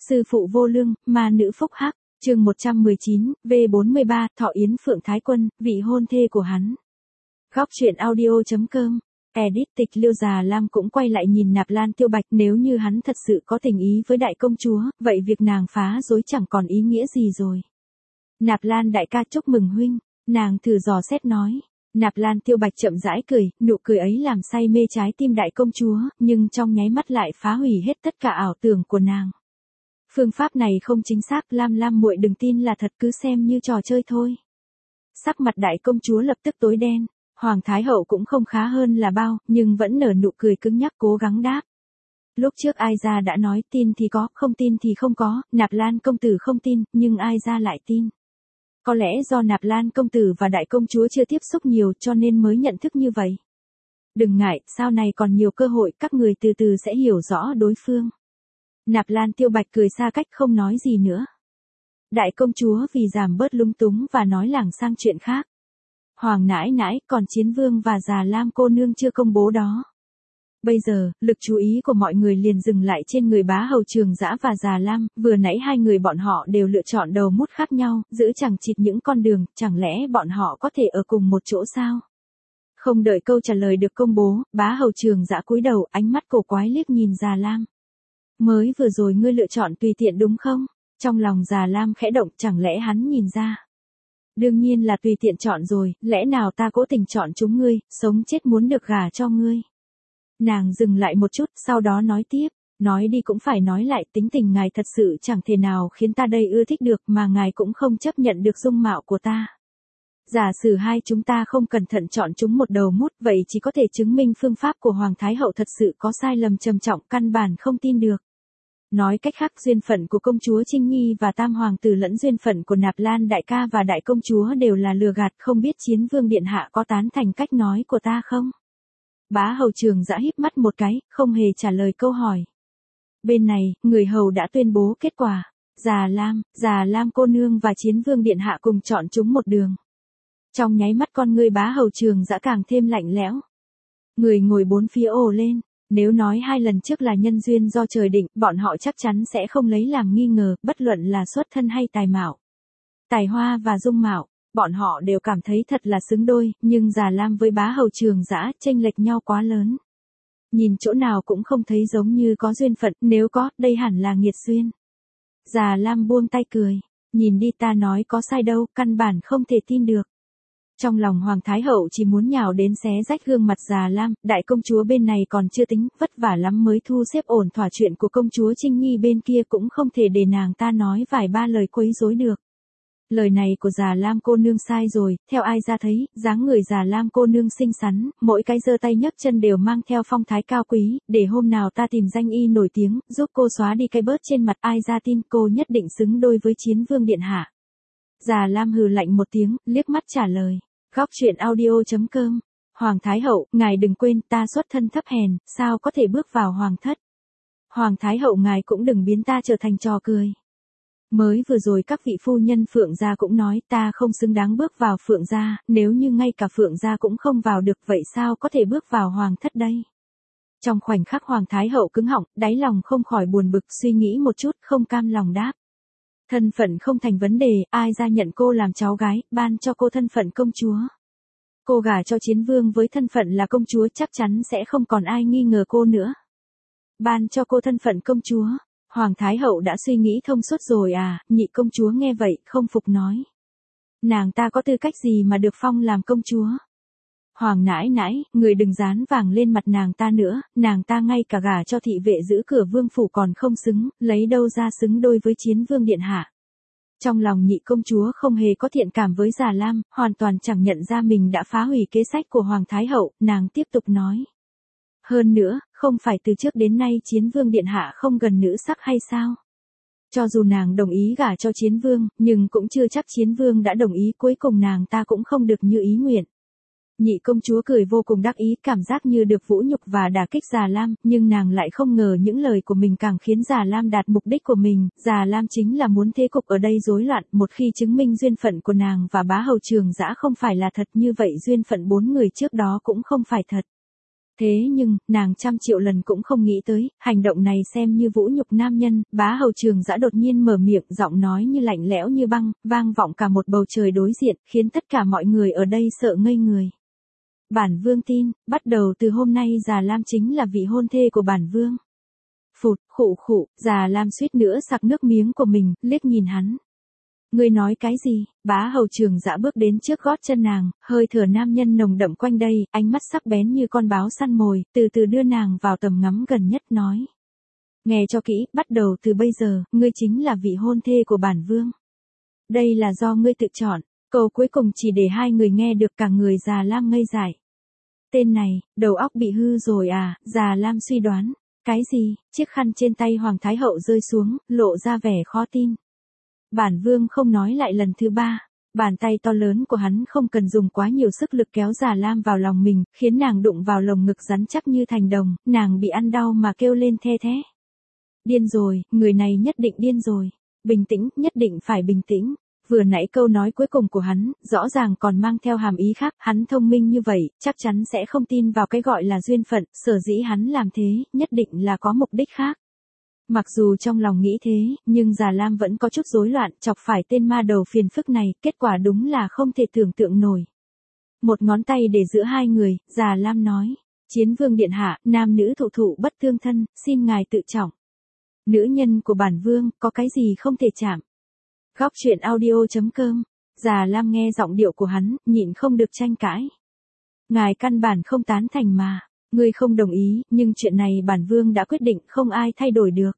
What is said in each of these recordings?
Sư phụ vô lương, ma nữ phúc hắc, chương 119, V43, Thọ Yến Phượng Thái Quân, vị hôn thê của hắn. Góc truyện audio.com, edit Tịch Liêu Già Lam cũng quay lại nhìn Nạp Lan Tiêu Bạch, nếu như hắn thật sự có tình ý với đại công chúa, vậy việc nàng phá rối chẳng còn ý nghĩa gì rồi. Nạp Lan đại ca chúc mừng huynh, nàng thử dò xét nói. Nạp Lan Tiêu Bạch chậm rãi cười, nụ cười ấy làm say mê trái tim đại công chúa, nhưng trong nháy mắt lại phá hủy hết tất cả ảo tưởng của nàng. Phương pháp này không chính xác, Lam muội đừng tin là thật, cứ xem như trò chơi thôi. Sắc mặt đại công chúa lập tức tối đen, Hoàng Thái Hậu cũng không khá hơn là bao, nhưng vẫn nở nụ cười cứng nhắc cố gắng đáp. Lúc trước ai ra đã nói tin thì có, không tin thì không có, Nạp Lan công tử không tin, nhưng ai ra lại tin. Có lẽ do Nạp Lan công tử và đại công chúa chưa tiếp xúc nhiều cho nên mới nhận thức như vậy. Đừng ngại, sau này còn nhiều cơ hội, các người từ từ sẽ hiểu rõ đối phương. Nạp Lan Tiêu Bạch cười xa cách không nói gì nữa. Đại công chúa vì giảm bớt lung túng và nói lảng sang chuyện khác. Hoàng nãi nãi, còn Chiến Vương và Già Lam cô nương chưa công bố đó. Bây giờ, lực chú ý của mọi người liền dừng lại trên người Bá Hầu Trường Dã và Già Lam, vừa nãy hai người bọn họ đều lựa chọn đầu mút khác nhau, giữ chẳng chịt những con đường, chẳng lẽ bọn họ có thể ở cùng một chỗ sao? Không đợi câu trả lời được công bố, Bá Hầu Trường Dã cúi đầu, ánh mắt cổ quái liếc nhìn Già Lam. Mới vừa rồi ngươi lựa chọn tùy tiện đúng không? Trong lòng Già Lam khẽ động, chẳng lẽ hắn nhìn ra? Đương nhiên là tùy tiện chọn rồi, lẽ nào ta cố tình chọn chúng ngươi, sống chết muốn được gả cho ngươi. Nàng dừng lại một chút, sau đó nói tiếp, nói đi cũng phải nói lại, tính tình ngài thật sự chẳng thể nào khiến ta đây ưa thích được, mà ngài cũng không chấp nhận được dung mạo của ta. Giả sử hai chúng ta không cẩn thận chọn chúng một đầu mút, vậy chỉ có thể chứng minh phương pháp của Hoàng Thái Hậu thật sự có sai lầm trầm trọng, căn bản không tin được. Nói cách khác, duyên phận của công chúa Trinh Nhi và Tam Hoàng tử lẫn duyên phận của Nạp Lan đại ca và đại công chúa đều là lừa gạt, không biết Chiến Vương điện hạ có tán thành cách nói của ta không? Bá Hầu Trường Dã híp mắt một cái, không hề trả lời câu hỏi. Bên này, người hầu đã tuyên bố kết quả. Già Lam cô nương và Chiến Vương điện hạ cùng chọn chúng một đường. Trong nháy mắt con người Bá Hầu Trường Dã càng thêm lạnh lẽo. Người ngồi bốn phía ồ lên. Nếu nói hai lần trước là nhân duyên do trời định, bọn họ chắc chắn sẽ không lấy làm nghi ngờ, bất luận là xuất thân hay tài mạo. Tài hoa và dung mạo, bọn họ đều cảm thấy thật là xứng đôi, nhưng Già Lam với Bá Hầu Trường Dã chênh lệch nhau quá lớn. Nhìn chỗ nào cũng không thấy giống như có duyên phận, nếu có, đây hẳn là nghiệt duyên. Già Lam buông tay cười, nhìn đi, ta nói có sai đâu, căn bản không thể tin được. Trong lòng Hoàng Thái Hậu chỉ muốn nhào đến xé rách gương mặt Già Lam, đại công chúa bên này còn chưa tính, vất vả lắm mới thu xếp ổn thỏa chuyện của công chúa Trinh Nhi bên kia, cũng không thể để nàng ta nói vài ba lời quấy rối được. Lời này của Già Lam cô nương sai rồi, theo ai ra thấy, dáng người Già Lam cô nương xinh xắn, mỗi cái giơ tay nhấc chân đều mang theo phong thái cao quý, để hôm nào ta tìm danh y nổi tiếng, giúp cô xóa đi cái bớt trên mặt, ai ra tin cô nhất định xứng đôi với Chiến Vương điện hạ. Già Lam hừ lạnh một tiếng, liếc mắt trả lời. Góc truyện audio.com, Hoàng Thái Hậu, ngài đừng quên ta xuất thân thấp hèn, sao có thể bước vào hoàng thất. Hoàng Thái Hậu ngài cũng đừng biến ta trở thành trò cười. Mới vừa rồi các vị phu nhân Phượng gia cũng nói ta không xứng đáng bước vào Phượng gia, nếu như ngay cả Phượng gia cũng không vào được vậy sao có thể bước vào hoàng thất đây. Trong khoảnh khắc Hoàng Thái Hậu cứng họng, đáy lòng không khỏi buồn bực, suy nghĩ một chút, không cam lòng đáp. Thân phận không thành vấn đề, ai ra nhận cô làm cháu gái, ban cho cô thân phận công chúa. Cô gả cho Chiến Vương với thân phận là công chúa chắc chắn sẽ không còn ai nghi ngờ cô nữa. Ban cho cô thân phận công chúa, Hoàng Thái Hậu đã suy nghĩ thông suốt rồi à, nhị công chúa nghe vậy, không phục nói. Nàng ta có tư cách gì mà được phong làm công chúa? Hoàng nãi nãi, người đừng dán vàng lên mặt nàng ta nữa, nàng ta ngay cả gả cho thị vệ giữ cửa vương phủ còn không xứng, lấy đâu ra xứng đôi với Chiến Vương điện hạ. Trong lòng nhị công chúa không hề có thiện cảm với Già Lam, hoàn toàn chẳng nhận ra mình đã phá hủy kế sách của Hoàng Thái Hậu, nàng tiếp tục nói. Hơn nữa, không phải từ trước đến nay Chiến Vương điện hạ không gần nữ sắc hay sao? Cho dù nàng đồng ý gả cho Chiến Vương, nhưng cũng chưa chắc Chiến Vương đã đồng ý, cuối cùng nàng ta cũng không được như ý nguyện. Nhị công chúa cười vô cùng đắc ý, cảm giác như được vũ nhục và đả kích Già Lam, nhưng nàng lại không ngờ những lời của mình càng khiến Già Lam đạt mục đích của mình. Già Lam chính là muốn thế cục ở đây rối loạn, một khi chứng minh duyên phận của nàng và Bá Hầu Trường Dã không phải là thật, như vậy duyên phận bốn người trước đó cũng không phải thật. Thế nhưng, nàng trăm triệu lần cũng không nghĩ tới, hành động này xem như vũ nhục nam nhân, Bá Hầu Trường Dã đột nhiên mở miệng, giọng nói như lạnh lẽo như băng, vang vọng cả một bầu trời đối diện, khiến tất cả mọi người ở đây sợ ngây người. Bản vương tin, bắt đầu từ hôm nay Già Lam chính là vị hôn thê của bản vương. Phụt, khụ khụ, Già Lam suýt nữa sặc nước miếng của mình, liếc nhìn hắn. Ngươi nói cái gì? Bá Hầu Trường Dã bước đến trước gót chân nàng, hơi thở nam nhân nồng đậm quanh đây, ánh mắt sắc bén như con báo săn mồi, từ từ đưa nàng vào tầm ngắm gần nhất nói. Nghe cho kỹ, bắt đầu từ bây giờ, ngươi chính là vị hôn thê của bản vương. Đây là do ngươi tự chọn, câu cuối cùng chỉ để hai người nghe được, cả người Già Lam ngây dại. Tên này, đầu óc bị hư rồi à? Già Lam suy đoán. Cái gì? Chiếc khăn trên tay Hoàng Thái Hậu rơi xuống, lộ ra vẻ khó tin. Bản vương không nói lại lần thứ ba. Bàn tay to lớn của hắn không cần dùng quá nhiều sức lực kéo Già Lam vào lòng mình, khiến nàng đụng vào lồng ngực rắn chắc như thành đồng, nàng bị ăn đau mà kêu lên the thé. Điên rồi, người này nhất định điên rồi. Bình tĩnh, nhất định phải bình tĩnh. Vừa nãy câu nói cuối cùng của hắn, rõ ràng còn mang theo hàm ý khác, hắn thông minh như vậy, chắc chắn sẽ không tin vào cái gọi là duyên phận, sở dĩ hắn làm thế, nhất định là có mục đích khác. Mặc dù trong lòng nghĩ thế, nhưng Già Lam vẫn có chút rối loạn, chọc phải tên ma đầu phiền phức này, kết quả đúng là không thể tưởng tượng nổi. Một ngón tay để giữa hai người, Già Lam nói, Chiến vương điện hạ, nam nữ thụ thụ bất tương thân, xin ngài tự trọng. Nữ nhân của bản vương, có cái gì không thể chạm. Góc truyện audio.com. Già Lam nghe giọng điệu của hắn, nhịn không được tranh cãi. Ngài căn bản không tán thành mà. Ngươi không đồng ý, nhưng chuyện này bản vương đã quyết định, không ai thay đổi được.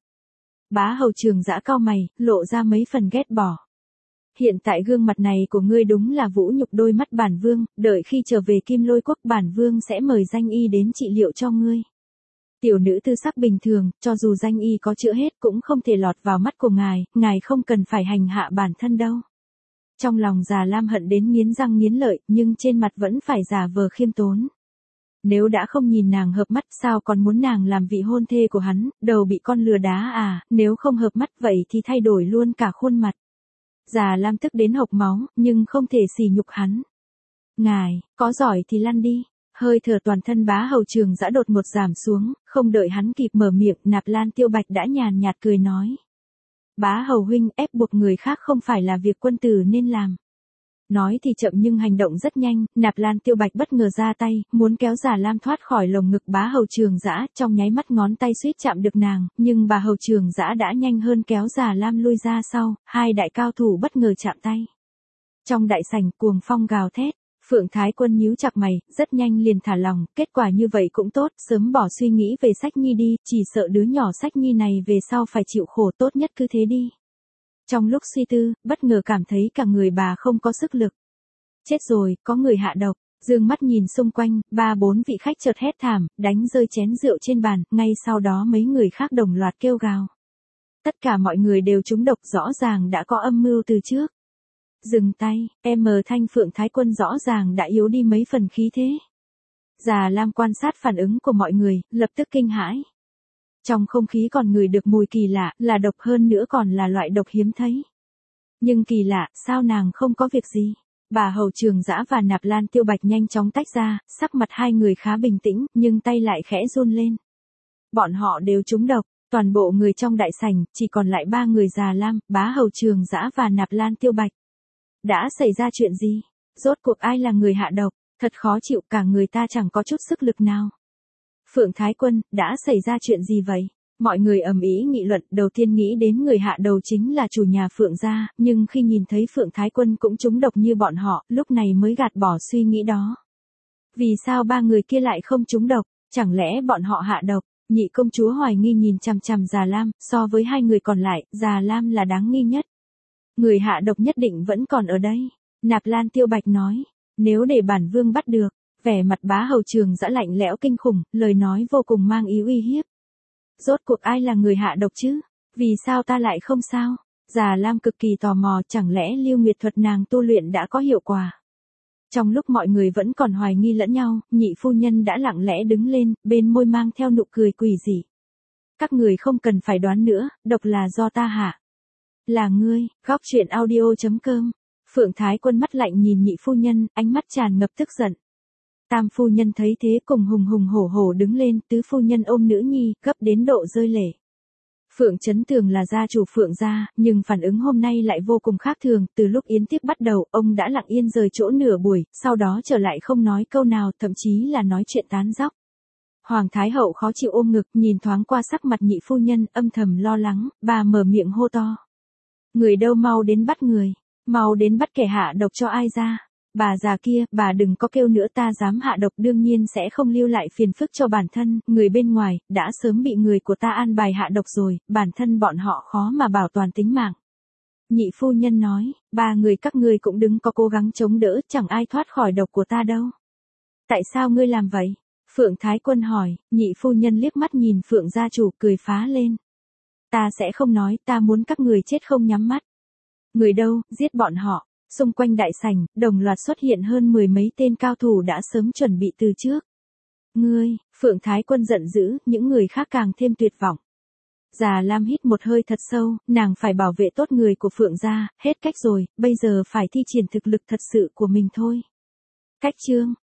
Bá Hầu Trường Dã cau mày, lộ ra mấy phần ghét bỏ. Hiện tại gương mặt này của ngươi đúng là vũ nhục đôi mắt bản vương, đợi khi trở về Kim Lôi Quốc bản vương sẽ mời danh y đến trị liệu cho ngươi. Tiểu nữ tư sắc bình thường, cho dù danh y có chữa hết cũng không thể lọt vào mắt của ngài không cần phải hành hạ bản thân đâu. Trong lòng Già Lam hận đến nghiến răng nghiến lợi, nhưng trên mặt vẫn phải giả vờ khiêm tốn. Nếu đã không nhìn nàng hợp mắt sao còn muốn nàng làm vị hôn thê của hắn, đầu bị con lừa đá à, nếu không hợp mắt vậy thì thay đổi luôn cả khuôn mặt. Già Lam tức đến hộc máu, nhưng không thể sỉ nhục hắn. Ngài, có giỏi thì lăn đi. Hơi thở toàn thân Bá Hầu Trường Dã đột ngột giảm xuống, không đợi hắn kịp mở miệng, Nạp Lan Tiêu Bạch đã nhàn nhạt cười nói. Bá Hầu huynh, ép buộc người khác không phải là việc quân tử nên làm. Nói thì chậm nhưng hành động rất nhanh, Nạp Lan Tiêu Bạch bất ngờ ra tay, muốn kéo Già Lam thoát khỏi lồng ngực Bá Hầu Trường Dã, trong nháy mắt ngón tay suýt chạm được nàng, nhưng bà Hầu Trường Dã đã nhanh hơn kéo Già Lam lui ra sau, hai đại cao thủ bất ngờ chạm tay. Trong đại sảnh cuồng phong gào thét. Phượng Thái Quân nhíu chặt mày, rất nhanh liền thả lòng, kết quả như vậy cũng tốt, sớm bỏ suy nghĩ về Sách Nhi đi, chỉ sợ đứa nhỏ Sách Nhi này về sau phải chịu khổ, tốt nhất cứ thế đi. Trong lúc suy tư, bất ngờ cảm thấy cả người bà không có sức lực. Chết rồi, có người hạ độc, dương mắt nhìn xung quanh, 3-4 vị khách chợt hét thảm, đánh rơi chén rượu trên bàn, ngay sau đó mấy người khác đồng loạt kêu gào. Tất cả mọi người đều trúng độc, rõ ràng đã có âm mưu từ trước. Dừng tay, Thanh Phượng Thái Quân rõ ràng đã yếu đi mấy phần khí thế. Già Lam quan sát phản ứng của mọi người, lập tức kinh hãi. Trong không khí còn ngửi được mùi kỳ lạ, là độc hơn nữa còn là loại độc hiếm thấy. Nhưng kỳ lạ, sao nàng không có việc gì? Bà Hầu Trường Dã và Nạp Lan Tiêu Bạch nhanh chóng tách ra, sắc mặt hai người khá bình tĩnh, nhưng tay lại khẽ run lên. Bọn họ đều trúng độc, toàn bộ người trong đại sảnh, chỉ còn lại 3 người Già Lam, Bá Hầu Trường Dã và Nạp Lan Tiêu Bạch. Đã xảy ra chuyện gì? Rốt cuộc ai là người hạ độc? Thật khó chịu, cả người ta chẳng có chút sức lực nào. Phượng Thái Quân, đã xảy ra chuyện gì vậy? Mọi người ầm ĩ nghị luận, đầu tiên nghĩ đến người hạ đầu chính là chủ nhà Phượng gia, nhưng khi nhìn thấy Phượng Thái Quân cũng trúng độc như bọn họ, lúc này mới gạt bỏ suy nghĩ đó. Vì sao 3 người kia lại không trúng độc? Chẳng lẽ bọn họ hạ độc? Nhị công chúa hoài nghi nhìn chằm chằm Già Lam, so với 2 người còn lại, Già Lam là đáng nghi nhất. Người hạ độc nhất định vẫn còn ở đây. Nạp Lan Tiêu Bạch nói, nếu để bản vương bắt được, vẻ mặt Bá Hầu Trường Dã lạnh lẽo kinh khủng, lời nói vô cùng mang ý uy hiếp. Rốt cuộc ai là người hạ độc chứ? Vì sao ta lại không sao? Già Lam cực kỳ tò mò, chẳng lẽ Lưu Nguyệt thuật nàng tu luyện đã có hiệu quả? Trong lúc mọi người vẫn còn hoài nghi lẫn nhau, nhị phu nhân đã lặng lẽ đứng lên, bên môi mang theo nụ cười quỷ dị. Các người không cần phải đoán nữa, độc là do ta hạ. Là ngươi, góc truyện audio.com. Phượng Thái Quân mắt lạnh nhìn nhị phu nhân, ánh mắt tràn ngập tức giận. Tam phu nhân thấy thế cùng hùng hùng hổ hổ đứng lên, tứ phu nhân ôm nữ nhi, gấp đến độ rơi lệ. Phượng Chấn Tường là gia chủ Phượng gia, nhưng phản ứng hôm nay lại vô cùng khác thường, từ lúc yến tiệc bắt đầu, ông đã lặng yên rời chỗ nửa buổi, sau đó trở lại không nói câu nào, thậm chí là nói chuyện tán dóc. Hoàng Thái Hậu khó chịu ôm ngực, nhìn thoáng qua sắc mặt nhị phu nhân, âm thầm lo lắng, bà mở miệng hô to. Người đâu, mau đến bắt người, mau đến bắt kẻ hạ độc cho ai ra. Bà già kia, bà đừng có kêu nữa, ta dám hạ độc đương nhiên sẽ không lưu lại phiền phức cho bản thân, người bên ngoài, đã sớm bị người của ta an bài hạ độc rồi, bản thân bọn họ khó mà bảo toàn tính mạng. Nhị phu nhân nói, ba người các ngươi cũng đừng có cố gắng chống đỡ, chẳng ai thoát khỏi độc của ta đâu. Tại sao ngươi làm vậy? Phượng Thái Quân hỏi, nhị phu nhân liếc mắt nhìn Phượng gia chủ cười phá lên. Ta sẽ không nói, ta muốn các người chết không nhắm mắt. Người đâu, giết bọn họ. Xung quanh đại sảnh, đồng loạt xuất hiện hơn 10 mấy tên cao thủ đã sớm chuẩn bị từ trước. Ngươi, Phượng Thái Quân giận dữ, những người khác càng thêm tuyệt vọng. Già Lam hít một hơi thật sâu, nàng phải bảo vệ tốt người của Phượng gia, hết cách rồi, bây giờ phải thi triển thực lực thật sự của mình thôi. Cách chương